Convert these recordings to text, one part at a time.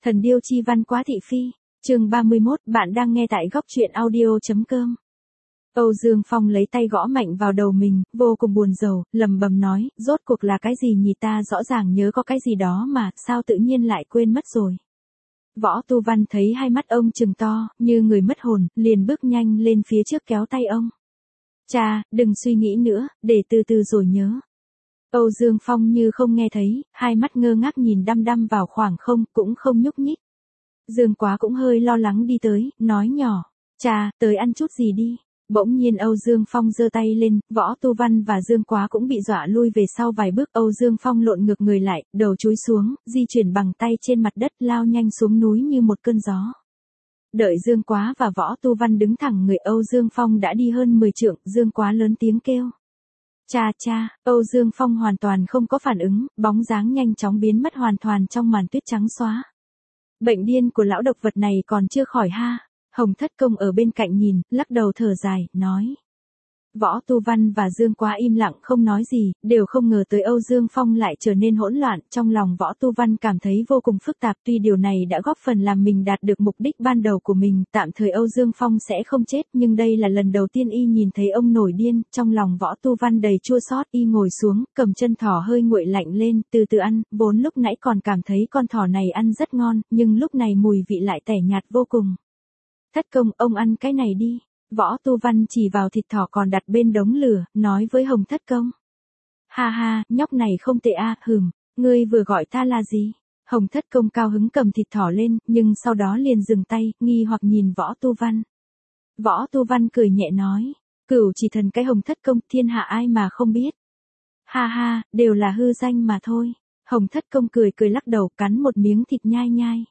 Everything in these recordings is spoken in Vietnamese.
Thần điêu chi văn quá thị phi. Chương 31, bạn đang nghe tại góc truyện audio.com. Âu Dương Phong lấy tay gõ mạnh vào đầu mình, vô cùng buồn rầu, lầm bầm nói, rốt cuộc là cái gì nhỉ, ta rõ ràng nhớ có cái gì đó mà, sao tự nhiên lại quên mất rồi. Võ Tu Văn thấy hai mắt ông trừng to, như người mất hồn, liền bước nhanh lên phía trước kéo tay ông. Cha, đừng suy nghĩ nữa, để từ từ rồi nhớ. Âu Dương Phong như không nghe thấy, hai mắt ngơ ngác nhìn đăm đăm vào khoảng không, cũng không nhúc nhích. Dương Quá cũng hơi lo lắng đi tới, nói nhỏ, cha, tới ăn chút gì đi. Bỗng nhiên Âu Dương Phong giơ tay lên, Võ Tu Văn và Dương Quá cũng bị dọa lui về sau vài bước. Âu Dương Phong lộn ngược người lại, đầu chúi xuống, di chuyển bằng tay trên mặt đất, lao nhanh xuống núi như một cơn gió. Đợi Dương Quá và Võ Tu Văn đứng thẳng người, Âu Dương Phong đã đi hơn 10 trượng. Dương Quá lớn tiếng kêu, cha cha. Âu Dương Phong hoàn toàn không có phản ứng, bóng dáng nhanh chóng biến mất hoàn toàn trong màn tuyết trắng xóa. Bệnh điên của lão độc vật này còn chưa khỏi ha. Hồng Thất Công ở bên cạnh nhìn, lắc đầu thở dài, nói. Võ Tu Văn và Dương Quá im lặng không nói gì, đều không ngờ tới Âu Dương Phong lại trở nên hỗn loạn. Trong lòng Võ Tu Văn cảm thấy vô cùng phức tạp, tuy điều này đã góp phần làm mình đạt được mục đích ban đầu của mình, tạm thời Âu Dương Phong sẽ không chết, nhưng đây là lần đầu tiên y nhìn thấy ông nổi điên. Trong lòng Võ Tu Văn đầy chua xót, y ngồi xuống, cầm chân thỏ hơi nguội lạnh lên, từ từ ăn, vốn lúc nãy còn cảm thấy con thỏ này ăn rất ngon, nhưng lúc này mùi vị lại tẻ nhạt vô cùng. Thất Công, ông ăn cái này đi. Võ Tu Văn chỉ vào thịt thỏ còn đặt bên đống lửa, nói với Hồng Thất Công. Ha ha, nhóc này không tệ a, ngươi vừa gọi ta là gì? Hồng Thất Công cao hứng cầm thịt thỏ lên, nhưng sau đó liền dừng tay, nghi hoặc nhìn Võ Tu Văn. Võ Tu Văn cười nhẹ nói, Cửu Chỉ Thần cái Hồng Thất Công, thiên hạ ai mà không biết. Ha ha, đều là hư danh mà thôi. Hồng Thất Công cười lắc đầu, cắn một miếng thịt nhai nhai.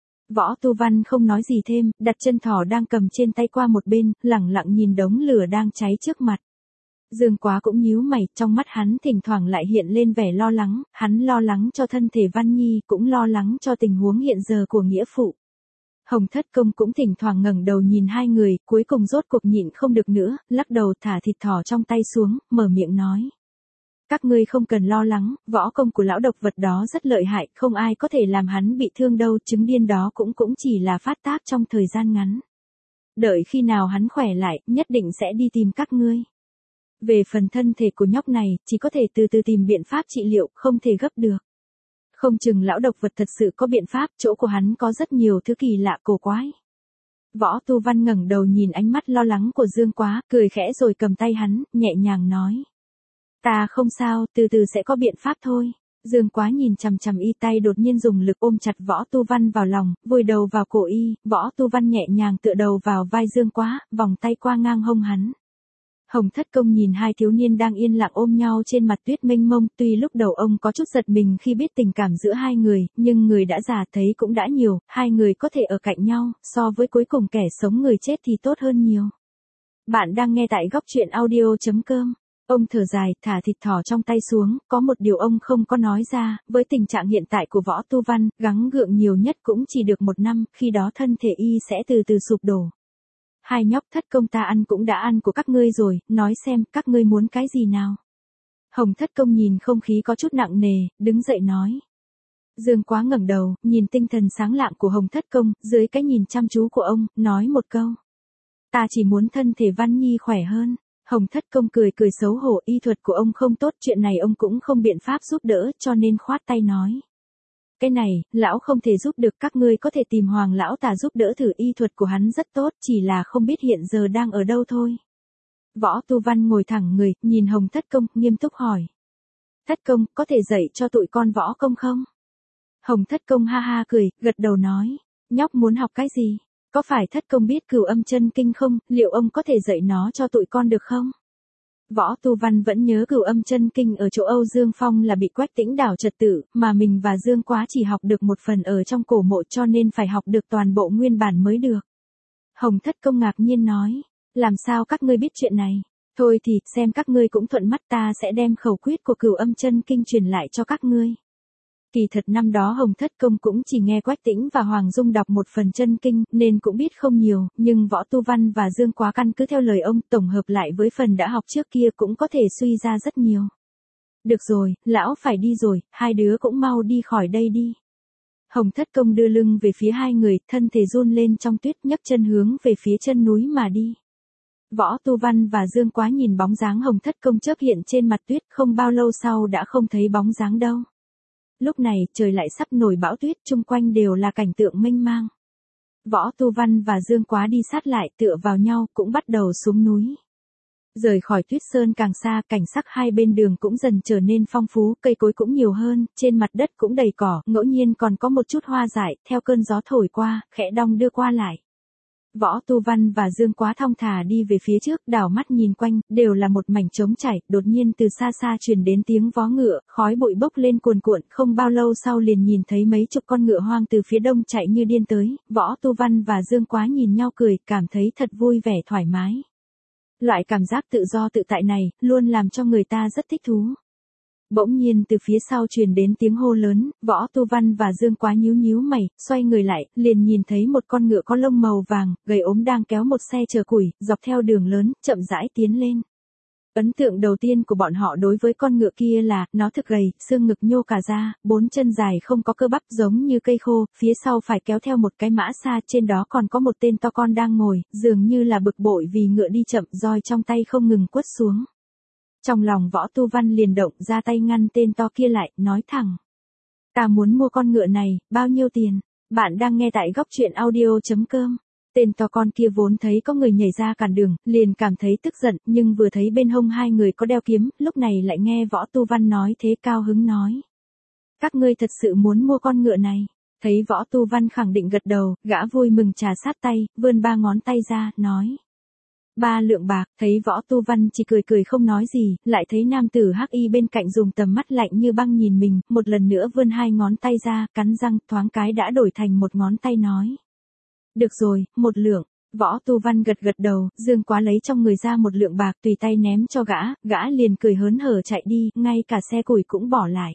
Võ Tu Văn không nói gì thêm, đặt chân thỏ đang cầm trên tay qua một bên, lẳng lặng nhìn đống lửa đang cháy trước mặt. Dương Quá cũng nhíu mày, trong mắt hắn thỉnh thoảng lại hiện lên vẻ lo lắng, hắn lo lắng cho thân thể Văn Nhi, cũng lo lắng cho tình huống hiện giờ của nghĩa phụ. Hồng Thất Công cũng thỉnh thoảng ngẩng đầu nhìn hai người, cuối cùng rốt cuộc nhịn không được nữa, lắc đầu thả thịt thỏ trong tay xuống, mở miệng nói. Các ngươi không cần lo lắng, võ công của lão độc vật đó rất lợi hại, không ai có thể làm hắn bị thương đâu, chứng điên đó cũng chỉ là phát tác trong thời gian ngắn. Đợi khi nào hắn khỏe lại, nhất định sẽ đi tìm các ngươi. Về phần thân thể của nhóc này, chỉ có thể từ từ tìm biện pháp trị liệu, không thể gấp được. Không chừng lão độc vật thật sự có biện pháp, chỗ của hắn có rất nhiều thứ kỳ lạ cổ quái. Võ Tu Văn ngẩng đầu nhìn ánh mắt lo lắng của Dương Quá, cười khẽ rồi cầm tay hắn, nhẹ nhàng nói. Ta không sao, từ từ sẽ có biện pháp thôi. Dương Quá nhìn chằm chằm y, tay đột nhiên dùng lực ôm chặt Võ Tu Văn vào lòng, vùi đầu vào cổ y. Võ Tu Văn nhẹ nhàng tựa đầu vào vai Dương Quá, vòng tay qua ngang hông hắn. Hồng Thất Công nhìn hai thiếu niên đang yên lặng ôm nhau trên mặt tuyết mênh mông, tuy lúc đầu ông có chút giật mình khi biết tình cảm giữa hai người, nhưng người đã già thấy cũng đã nhiều, hai người có thể ở cạnh nhau, so với cuối cùng kẻ sống người chết thì tốt hơn nhiều. Bạn đang nghe tại góc truyện audio.com. Ông thở dài, thả thịt thỏ trong tay xuống, có một điều ông không có nói ra, với tình trạng hiện tại của Võ Tu Văn, gắng gượng nhiều nhất cũng chỉ được 1 năm, khi đó thân thể y sẽ từ từ sụp đổ. Hai nhóc Thất Công ta ăn cũng đã ăn của các ngươi rồi, nói xem, các ngươi muốn cái gì nào? Hồng Thất Công nhìn không khí có chút nặng nề, đứng dậy nói. Dương Quá ngẩng đầu, nhìn tinh thần sáng lạng của Hồng Thất Công, dưới cái nhìn chăm chú của ông, nói một câu. Ta chỉ muốn thân thể Văn Nhi khỏe hơn. Hồng Thất Công cười xấu hổ, y thuật của ông không tốt, chuyện này ông cũng không biện pháp giúp đỡ, cho nên khoát tay nói. Cái này, lão không thể giúp được, các ngươi có thể tìm Hoàng lão ta giúp đỡ thử, y thuật của hắn rất tốt, chỉ là không biết hiện giờ đang ở đâu thôi. Võ Tu Văn ngồi thẳng người, nhìn Hồng Thất Công, nghiêm túc hỏi. Thất Công, có thể dạy cho tụi con võ công không? Hồng Thất Công ha ha cười, gật đầu nói. Nhóc muốn học cái gì? Có phải Thất Công biết Cửu Âm Chân Kinh không, liệu ông có thể dạy nó cho tụi con được không? Võ Tu Văn vẫn nhớ Cửu Âm Chân Kinh ở chỗ Âu Dương Phong là bị Quách Tĩnh đảo trật tự, mà mình và Dương Quá chỉ học được một phần ở trong cổ mộ, cho nên phải học được toàn bộ nguyên bản mới được. Hồng Thất Công ngạc nhiên nói, làm sao các ngươi biết chuyện này? Thôi thì, xem các ngươi cũng thuận mắt, ta sẽ đem khẩu quyết của Cửu Âm Chân Kinh truyền lại cho các ngươi. Kỳ thật năm đó Hồng Thất Công cũng chỉ nghe Quách Tĩnh và Hoàng Dung đọc một phần chân kinh, nên cũng biết không nhiều, nhưng Võ Tu Văn và Dương Quá căn cứ theo lời ông, tổng hợp lại với phần đã học trước kia cũng có thể suy ra rất nhiều. Được rồi, lão phải đi rồi, hai đứa cũng mau đi khỏi đây đi. Hồng Thất Công đưa lưng về phía hai người, thân thể run lên trong tuyết, nhấc chân hướng về phía chân núi mà đi. Võ Tu Văn và Dương Quá nhìn bóng dáng Hồng Thất Công chớp hiện trên mặt tuyết, không bao lâu sau đã không thấy bóng dáng đâu. Lúc này, trời lại sắp nổi bão tuyết, chung quanh đều là cảnh tượng mênh mang. Võ Tu Văn và Dương Quá đi sát lại, tựa vào nhau, cũng bắt đầu xuống núi. Rời khỏi tuyết sơn càng xa, cảnh sắc hai bên đường cũng dần trở nên phong phú, cây cối cũng nhiều hơn, trên mặt đất cũng đầy cỏ, ngẫu nhiên còn có một chút hoa dại, theo cơn gió thổi qua, khẽ đong đưa qua lại. Võ Tu Văn và Dương Quá thong thả đi về phía trước, đảo mắt nhìn quanh, đều là một mảnh trống trải, đột nhiên từ xa xa truyền đến tiếng vó ngựa, khói bụi bốc lên cuồn cuộn, không bao lâu sau liền nhìn thấy mấy chục con ngựa hoang từ phía đông chạy như điên tới, Võ Tu Văn và Dương Quá nhìn nhau cười, cảm thấy thật vui vẻ thoải mái. Loại cảm giác tự do tự tại này, luôn làm cho người ta rất thích thú. Bỗng nhiên từ phía sau truyền đến tiếng hô lớn, Võ Tu Văn và Dương Quá nhíu nhíu mày, xoay người lại, liền nhìn thấy một con ngựa có lông màu vàng, gầy ốm đang kéo một xe chở củi, dọc theo đường lớn, chậm rãi tiến lên. Ấn tượng đầu tiên của bọn họ đối với con ngựa kia là, nó thực gầy, xương ngực nhô cả ra, bốn chân dài không có cơ bắp giống như cây khô, phía sau phải kéo theo một cái mã xa, trên đó còn có một tên to con đang ngồi, dường như là bực bội vì ngựa đi chậm, roi trong tay không ngừng quất xuống. Trong lòng Võ Tu Văn liền động ra tay ngăn tên to kia lại, nói thẳng. Ta muốn mua con ngựa này, bao nhiêu tiền? Bạn đang nghe tại góc truyện audio.com. Tên to con kia vốn thấy có người nhảy ra cản đường, liền cảm thấy tức giận, nhưng vừa thấy bên hông hai người có đeo kiếm, lúc này lại nghe Võ Tu Văn nói thế cao hứng nói. Các ngươi thật sự muốn mua con ngựa này. Thấy Võ Tu Văn khẳng định gật đầu, gã vui mừng trà sát tay, vươn ba ngón tay ra, nói. 3 lượng bạc, thấy Võ Tu Văn chỉ cười cười không nói gì, lại thấy nam tử hắc y bên cạnh dùng tầm mắt lạnh như băng nhìn mình, một lần nữa vươn 2 ngón tay ra, cắn răng, thoáng cái đã đổi thành một ngón tay nói. Được rồi, 1 lượng. Võ Tu Văn gật gật đầu, Dương Quá lấy trong người ra 1 lượng bạc tùy tay ném cho gã liền cười hớn hở chạy đi, ngay cả xe củi cũng bỏ lại.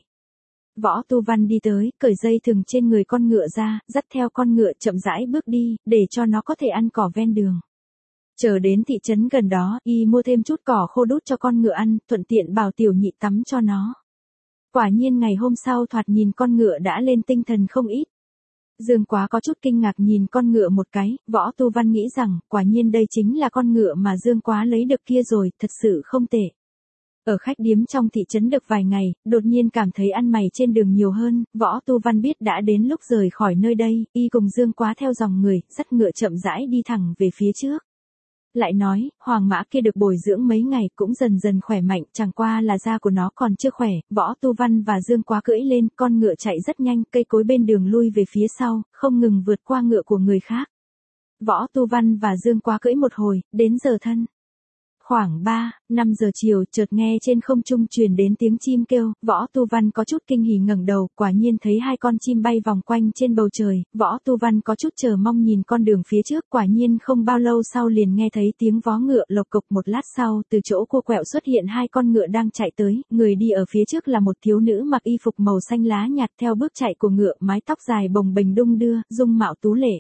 Võ Tu Văn đi tới, cởi dây thừng trên người con ngựa ra, dắt theo con ngựa chậm rãi bước đi, để cho nó có thể ăn cỏ ven đường. Chờ đến thị trấn gần đó, y mua thêm chút cỏ khô đút cho con ngựa ăn, thuận tiện bảo tiểu nhị tắm cho nó. Quả nhiên ngày hôm sau thoạt nhìn con ngựa đã lên tinh thần không ít. Dương Quá có chút kinh ngạc nhìn con ngựa một cái, Võ Tu Văn nghĩ rằng, quả nhiên đây chính là con ngựa mà Dương Quá lấy được kia rồi, thật sự không tệ. Ở khách điếm trong thị trấn được vài ngày, đột nhiên cảm thấy ăn mày trên đường nhiều hơn, Võ Tu Văn biết đã đến lúc rời khỏi nơi đây, y cùng Dương Quá theo dòng người, dắt ngựa chậm rãi đi thẳng về phía trước. Lại nói, hoàng mã kia được bồi dưỡng mấy ngày cũng dần dần khỏe mạnh, chẳng qua là da của nó còn chưa khỏe, Võ Tu Văn và Dương Quá cưỡi lên, con ngựa chạy rất nhanh, cây cối bên đường lui về phía sau, không ngừng vượt qua ngựa của người khác. Võ Tu Văn và Dương Quá cưỡi một hồi, đến giờ thân. Khoảng 3-5 giờ chiều, chợt nghe trên không trung truyền đến tiếng chim kêu, Võ Tu Văn có chút kinh hỉ ngẩng đầu, quả nhiên thấy 2 con chim bay vòng quanh trên bầu trời, Võ Tu Văn có chút chờ mong nhìn con đường phía trước, quả nhiên không bao lâu sau liền nghe thấy tiếng vó ngựa lộc cộc, một lát sau, từ chỗ cua quẹo xuất hiện 2 con ngựa đang chạy tới, người đi ở phía trước là một thiếu nữ mặc y phục màu xanh lá nhạt, theo bước chạy của ngựa, mái tóc dài bồng bềnh đung đưa, dung mạo tú lệ.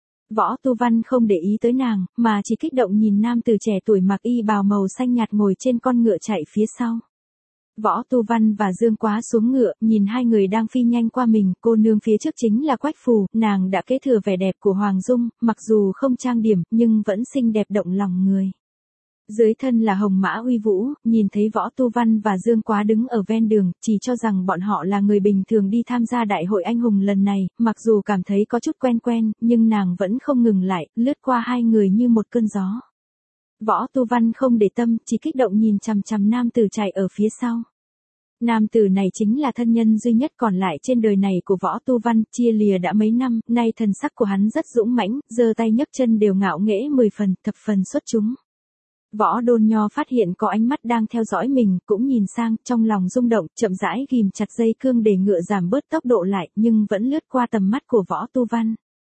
Võ Tu Văn không để ý tới nàng, mà chỉ kích động nhìn nam tử trẻ tuổi mặc y bào màu xanh nhạt ngồi trên con ngựa chạy phía sau. Võ Tu Văn và Dương Quá xuống ngựa, nhìn 2 người đang phi nhanh qua mình, cô nương phía trước chính là Quách Phù, nàng đã kế thừa vẻ đẹp của Hoàng Dung, mặc dù không trang điểm, nhưng vẫn xinh đẹp động lòng người. Dưới thân là hồng mã uy vũ, nhìn thấy Võ Tu Văn và Dương Quá đứng ở ven đường, chỉ cho rằng bọn họ là người bình thường đi tham gia đại hội anh hùng lần này, mặc dù cảm thấy có chút quen, nhưng nàng vẫn không ngừng lại, lướt qua 2 người như một cơn gió. Võ Tu Văn không để tâm, chỉ kích động nhìn chằm chằm nam tử chạy ở phía sau. Nam tử này chính là thân nhân duy nhất còn lại trên đời này của Võ Tu Văn, chia lìa đã mấy năm, nay thần sắc của hắn rất dũng mãnh, giơ tay nhấc chân đều ngạo nghễ 10 phần, thập phần xuất chúng. Võ Đôn Nho phát hiện có ánh mắt đang theo dõi mình, cũng nhìn sang, trong lòng rung động, chậm rãi ghim chặt dây cương để ngựa giảm bớt tốc độ lại, nhưng vẫn lướt qua tầm mắt của Võ Tu Văn.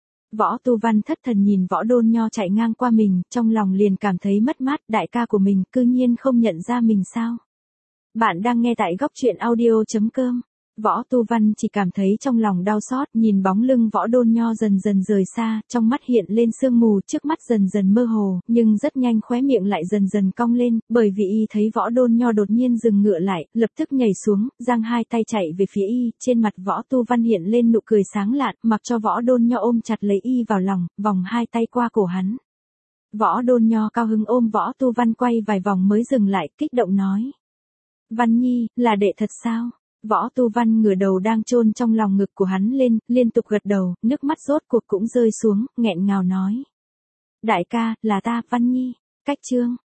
Võ Tu Văn thất thần nhìn Võ Đôn Nho chạy ngang qua mình, trong lòng liền cảm thấy mất mát, đại ca của mình, cư nhiên không nhận ra mình sao. Bạn đang nghe tại góc truyện audio.com. Võ Tu Văn chỉ cảm thấy trong lòng đau xót, nhìn bóng lưng Võ Đôn Nho dần dần rời xa, trong mắt hiện lên sương mù, trước mắt dần dần mơ hồ, nhưng rất nhanh khóe miệng lại dần dần cong lên, bởi vì y thấy Võ Đôn Nho đột nhiên dừng ngựa lại, lập tức nhảy xuống, giang hai tay chạy về phía y, trên mặt Võ Tu Văn hiện lên nụ cười sáng lạn, mặc cho Võ Đôn Nho ôm chặt lấy y vào lòng, vòng hai tay qua cổ hắn. Võ Đôn Nho cao hứng ôm Võ Tu Văn quay vài vòng mới dừng lại, kích động nói: Văn Nhi, là đệ thật sao? Võ Tu Văn ngửa đầu đang chôn trong lòng ngực của hắn lên, liên tục gật đầu, nước mắt rốt cuộc cũng rơi xuống, nghẹn ngào nói: Đại ca, là ta, Văn Nhi. Cách chương